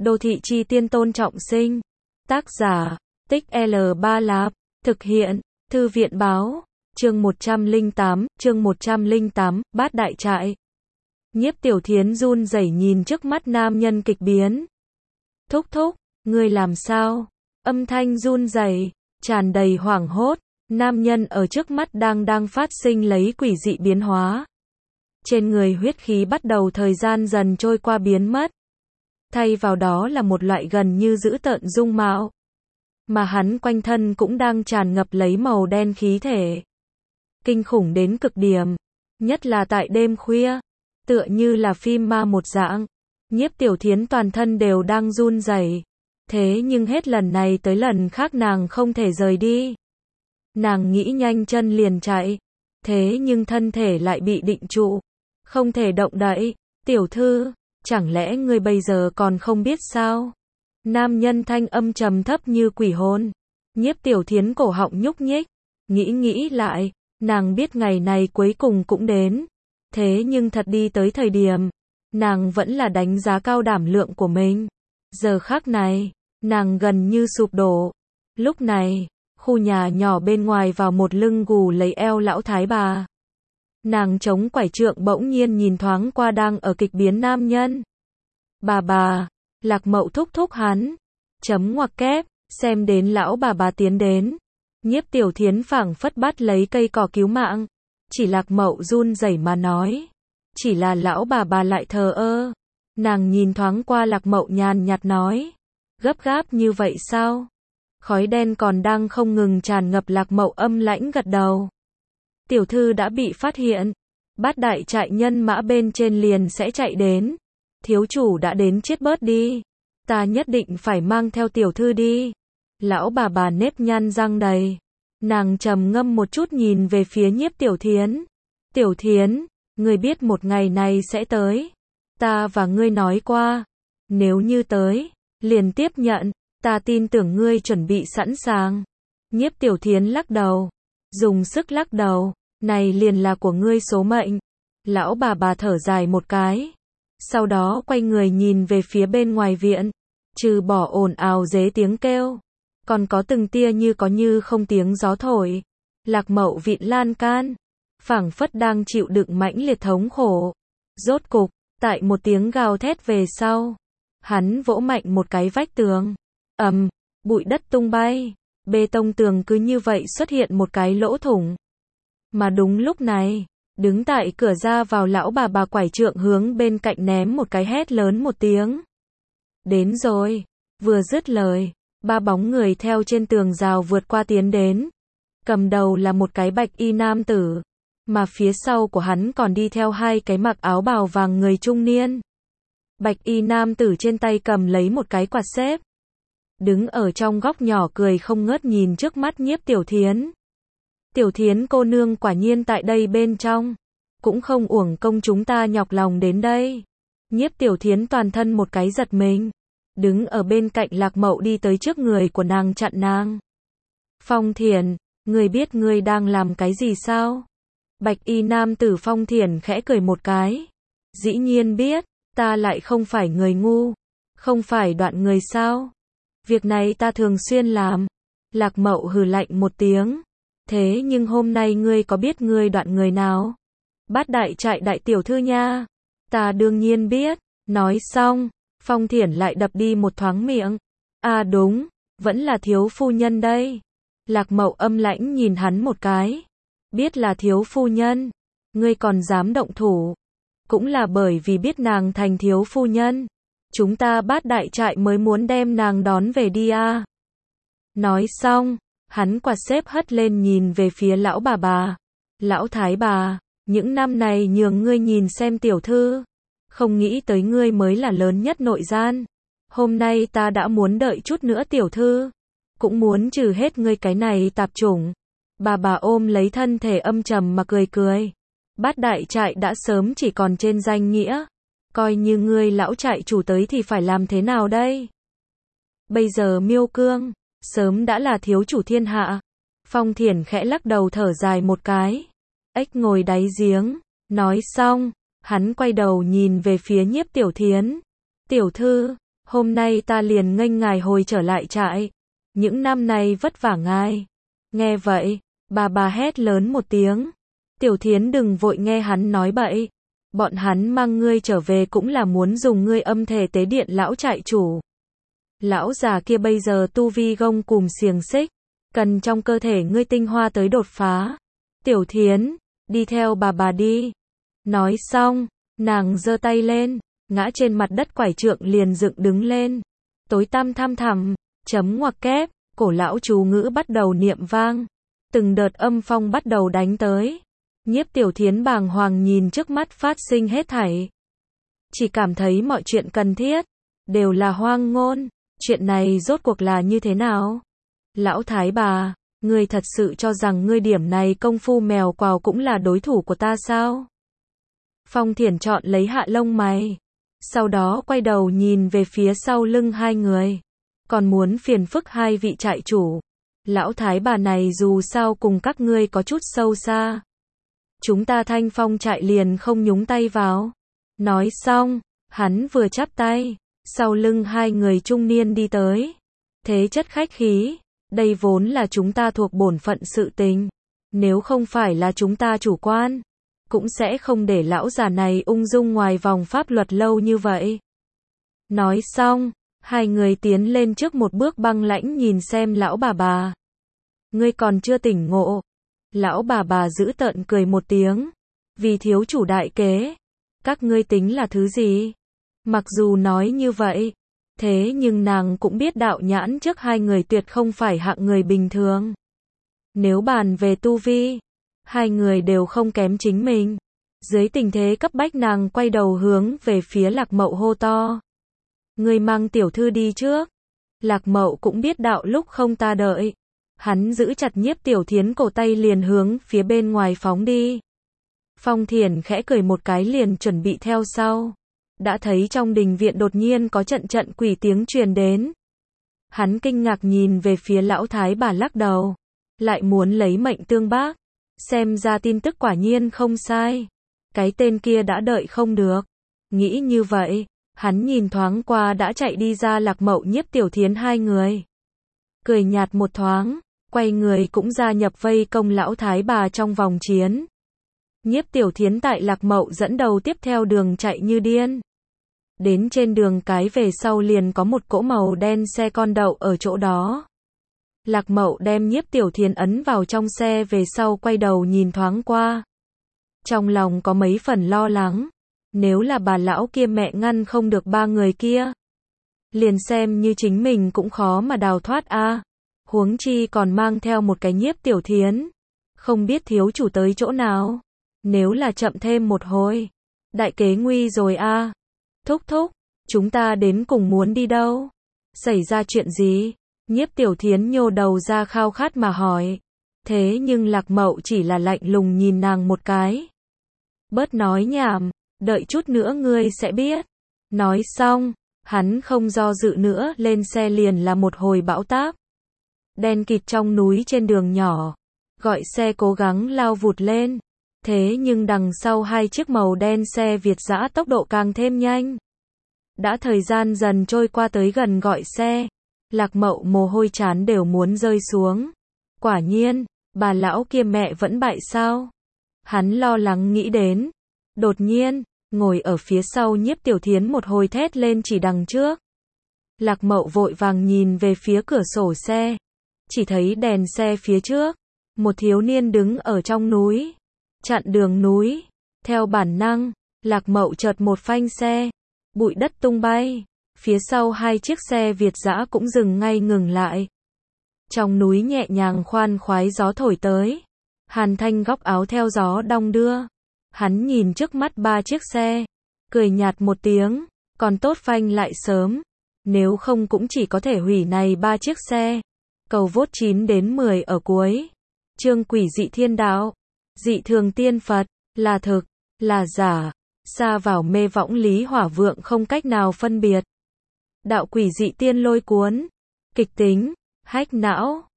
Đô thị chi tiên Tôn Trọng Sinh. Tác giả, Tích L3 Lạp. Thực hiện, Thư viện báo. Chương 108, Bát Đại Trại. Nhiếp Tiểu Thiến run rẩy nhìn trước mắt nam nhân kịch biến. Thúc thúc, ngươi làm sao? Âm thanh run rẩy, tràn đầy hoảng hốt. Nam nhân ở trước mắt đang phát sinh lấy quỷ dị biến hóa. Trên người huyết khí bắt đầu thời gian dần trôi qua biến mất. Thay vào đó là một loại gần như dữ tợn dung mạo. Mà hắn quanh thân cũng đang tràn ngập lấy màu đen khí thể. Kinh khủng đến cực điểm. Nhất là tại đêm khuya. Tựa như là phim ma một dạng. Nhiếp Tiểu Thiến toàn thân đều đang run rẩy. Thế nhưng hết lần này tới lần khác nàng không thể rời đi. Nàng nghĩ nhanh chân liền chạy. Thế nhưng thân thể lại bị định trụ. Không thể động đậy. Tiểu thư, chẳng lẽ ngươi bây giờ còn không biết sao? Nam nhân thanh âm trầm thấp như quỷ hồn. Nhiếp Tiểu Thiến cổ họng nhúc nhích. Nghĩ lại, nàng biết ngày này cuối cùng cũng đến. Thế nhưng thật đi tới thời điểm, nàng vẫn là đánh giá cao đảm lượng của mình. Giờ khắc này, nàng gần như sụp đổ. Lúc này, khu nhà nhỏ bên ngoài vào một lưng gù lấy eo lão thái bà. Nàng chống quải trượng bỗng nhiên nhìn thoáng qua đang ở kịch biến nam nhân. Bà, Lạc Mậu thúc thúc hắn. Chấm ngoặc kép, xem đến lão bà tiến đến. Nhiếp Tiểu Thiến phảng phất bắt lấy cây cỏ cứu mạng. Chỉ Lạc Mậu run rẩy mà nói. Chỉ là lão bà lại thờ ơ. Nàng nhìn thoáng qua Lạc Mậu nhàn nhạt nói. Gấp gáp như vậy sao? Khói đen còn đang không ngừng tràn ngập. Lạc Mậu âm lãnh gật đầu. Tiểu thư đã bị phát hiện. Bát Đại Trại nhân mã bên trên liền sẽ chạy đến. Thiếu chủ đã đến chết bớt đi. Ta nhất định phải mang theo tiểu thư đi. Lão bà nếp nhăn răng đầy. Nàng trầm ngâm một chút nhìn về phía Nhiếp Tiểu Thiến. Tiểu Thiến, ngươi biết một ngày này sẽ tới. Ta và ngươi nói qua. Nếu như tới, liền tiếp nhận. Ta tin tưởng ngươi chuẩn bị sẵn sàng. Nhiếp Tiểu Thiến lắc đầu. Dùng sức lắc đầu. Này liền là của ngươi số mệnh. Lão bà thở dài một cái. Sau đó quay người nhìn về phía bên ngoài viện. Trừ bỏ ồn ào dế tiếng kêu. Còn có từng tia như có như không tiếng gió thổi. Lạc Mậu vịn lan can. Phảng phất đang chịu đựng mãnh liệt thống khổ. Rốt cục, tại một tiếng gào thét về sau. Hắn vỗ mạnh một cái vách tường. Bụi đất tung bay. Bê tông tường cứ như vậy xuất hiện một cái lỗ thủng. Mà đúng lúc này, đứng tại cửa ra vào lão bà quải trượng hướng bên cạnh ném một cái hét lớn một tiếng. Đến rồi. Vừa dứt lời, ba bóng người theo trên tường rào vượt qua tiến đến. Cầm đầu là một cái bạch y nam tử. Mà phía sau của hắn còn đi theo hai cái mặc áo bào vàng người trung niên. Bạch y nam tử trên tay cầm lấy một cái quạt xếp. Đứng ở trong góc nhỏ cười không ngớt nhìn trước mắt Nhiếp Tiểu Thiến. Tiểu Thiến cô nương quả nhiên tại đây bên trong. Cũng không uổng công chúng ta nhọc lòng đến đây. Nhiếp Tiểu Thiến toàn thân một cái giật mình. Đứng ở bên cạnh Lạc Mậu đi tới trước người của nàng chặn nàng. Phong Thiển, ngươi biết ngươi đang làm cái gì sao? Bạch y nam tử Phong Thiển khẽ cười một cái. Dĩ nhiên biết, ta lại không phải người ngu. Không phải đoạn người sao? Việc này ta thường xuyên làm. Lạc Mậu hừ lạnh một tiếng. Thế nhưng hôm nay ngươi có biết ngươi đoạn người nào? Bát Đại Trại đại tiểu thư nha. Ta đương nhiên biết. Nói xong, Phong Thiển lại đập đi một thoáng miệng. À đúng, vẫn là thiếu phu nhân đây. Lạc Mậu âm lãnh nhìn hắn một cái. Biết là thiếu phu nhân, ngươi còn dám động thủ. Cũng là bởi vì biết nàng thành thiếu phu nhân. Chúng ta Bát Đại Trại mới muốn đem nàng đón về đi à. Nói xong, hắn quạt xếp hất lên nhìn về phía lão bà. Lão thái bà, những năm này nhường ngươi nhìn xem tiểu thư. Không nghĩ tới ngươi mới là lớn nhất nội gian. Hôm nay ta đã muốn đợi chút nữa tiểu thư. Cũng muốn trừ hết ngươi cái này tạp chủng. Bà ôm lấy thân thể âm trầm mà cười. Bát Đại Trại đã sớm chỉ còn trên danh nghĩa. Coi như ngươi lão trại chủ tới thì phải làm thế nào đây? Bây giờ Miêu Cương, sớm đã là thiếu chủ thiên hạ. Phong Thiển khẽ lắc đầu thở dài một cái. Ếch ngồi đáy giếng. Nói xong, hắn quay đầu nhìn về phía Nhiếp Tiểu Thiến. Tiểu thư, Hôm nay ta liền nghênh ngài hồi trở lại trại. Những năm nay vất vả ngài. Nghe vậy, bà hét lớn một tiếng. Tiểu Thiến đừng vội nghe hắn nói bậy. Bọn hắn mang ngươi trở về cũng là muốn dùng ngươi âm thể tế điện lão trại chủ. Lão già kia bây giờ tu vi gông cùm xiềng xích, cần trong cơ thể ngươi tinh hoa tới đột phá. Tiểu Thiến, đi theo bà đi. Nói xong, nàng giơ tay lên, ngã trên mặt đất quải trượng liền dựng đứng lên. Tối tăm thăm thẳm, chấm ngoặc kép, cổ lão chú ngữ bắt đầu niệm vang. Từng đợt âm phong bắt đầu đánh tới. Nhiếp Tiểu Thiến bàng hoàng nhìn trước mắt phát sinh hết thảy. Chỉ cảm thấy mọi chuyện cần thiết, đều là hoang ngôn. Chuyện này rốt cuộc là như thế nào? Lão thái bà, ngươi thật sự cho rằng ngươi điểm này công phu mèo quào cũng là đối thủ của ta sao? Phong Thiển chọn lấy hạ lông mày. Sau đó quay đầu nhìn về phía sau lưng hai người. Còn muốn phiền phức hai vị trại chủ. Lão thái bà này dù sao cùng các ngươi có chút sâu xa. Chúng ta Thanh Phong trại liền không nhúng tay vào. Nói xong, hắn vừa chắp tay. Sau lưng hai người trung niên đi tới. Thế chất khách khí. Đây vốn là chúng ta thuộc bổn phận sự tình. Nếu không phải là chúng ta chủ quan, cũng sẽ không để lão già này ung dung ngoài vòng pháp luật lâu như vậy. Nói xong, hai người tiến lên trước một bước băng lãnh nhìn xem lão bà. Ngươi còn chưa tỉnh ngộ. Lão bà giữ tợn cười một tiếng. Vì thiếu chủ đại kế, các ngươi tính là thứ gì? Mặc dù nói như vậy, thế nhưng nàng cũng biết đạo nhãn trước hai người tuyệt không phải hạng người bình thường. Nếu bàn về tu vi, hai người đều không kém chính mình. Dưới tình thế cấp bách nàng quay đầu hướng về phía Lạc Mậu hô to. Ngươi mang tiểu thư đi trước. Lạc Mậu cũng biết đạo lúc không ta đợi. Hắn giữ chặt Nhiếp Tiểu Thiến cổ tay liền hướng phía bên ngoài phóng đi. Phong Thiển khẽ cười một cái liền chuẩn bị theo sau. Đã thấy trong đình viện đột nhiên có trận quỷ tiếng truyền đến. Hắn kinh ngạc nhìn về phía lão thái bà lắc đầu. Lại muốn lấy mệnh tương bác. Xem ra tin tức quả nhiên không sai. Cái tên kia đã đợi không được. Nghĩ như vậy, hắn nhìn thoáng qua đã chạy đi ra Lạc Mậu Nhiếp Tiểu Thiến hai người. Cười nhạt một thoáng, quay người cũng gia nhập vây công lão thái bà trong vòng chiến. Nhiếp Tiểu Thiến tại Lạc Mậu dẫn đầu tiếp theo đường chạy như điên. Đến trên đường cái về sau liền có một cỗ màu đen xe con đậu ở chỗ đó. Lạc Mậu đem Nhiếp Tiểu Thiến ấn vào trong xe về sau quay đầu nhìn thoáng qua. Trong lòng có mấy phần lo lắng. Nếu là bà lão kia mẹ ngăn không được ba người kia, liền xem như chính mình cũng khó mà đào thoát a. Huống chi còn mang theo một cái Nhiếp Tiểu Thiến. Không biết thiếu chủ tới chỗ nào. Nếu là chậm thêm một hồi, đại kế nguy rồi a. Thúc, chúng ta đến cùng muốn đi đâu? Xảy ra chuyện gì? Nhiếp Tiểu Thiến nhô đầu ra khao khát mà hỏi. Thế nhưng Lạc Mậu chỉ là lạnh lùng nhìn nàng một cái. Bớt nói nhảm, đợi chút nữa ngươi sẽ biết. Nói xong, hắn không do dự nữa lên xe liền là một hồi bão táp. Đen kịt trong núi trên đường nhỏ. Gọi xe cố gắng lao vụt lên. Thế nhưng đằng sau hai chiếc màu đen xe Việt dã tốc độ càng thêm nhanh. Đã thời gian dần trôi qua tới gần gọi xe. Lạc Mậu mồ hôi trán đều muốn rơi xuống. Quả nhiên, bà lão kia mẹ vẫn bại sao? Hắn lo lắng nghĩ đến. Đột nhiên, ngồi ở phía sau Nhiếp Tiểu Thiến một hồi thét lên chỉ đằng trước. Lạc Mậu vội vàng nhìn về phía cửa sổ xe. Chỉ thấy đèn xe phía trước. Một thiếu niên đứng ở trong núi. Chặn đường núi. Theo bản năng, Lạc Mậu chợt một phanh xe. Bụi đất tung bay. Phía sau hai chiếc xe Việt dã cũng dừng ngay ngừng lại. Trong núi nhẹ nhàng khoan khoái gió thổi tới. Hàn Thanh góc áo theo gió đong đưa. Hắn nhìn trước mắt ba chiếc xe. Cười nhạt một tiếng. Còn tốt phanh lại sớm. Nếu không cũng chỉ có thể hủy này ba chiếc xe. Cầu vốt 9 đến 10 ở cuối. Chương quỷ dị thiên đạo. Dị thường tiên Phật. Là thực. Là giả. Xa vào mê võng lý hỏa vượng không cách nào phân biệt. Đạo quỷ dị tiên lôi cuốn. Kịch tính. Hách não.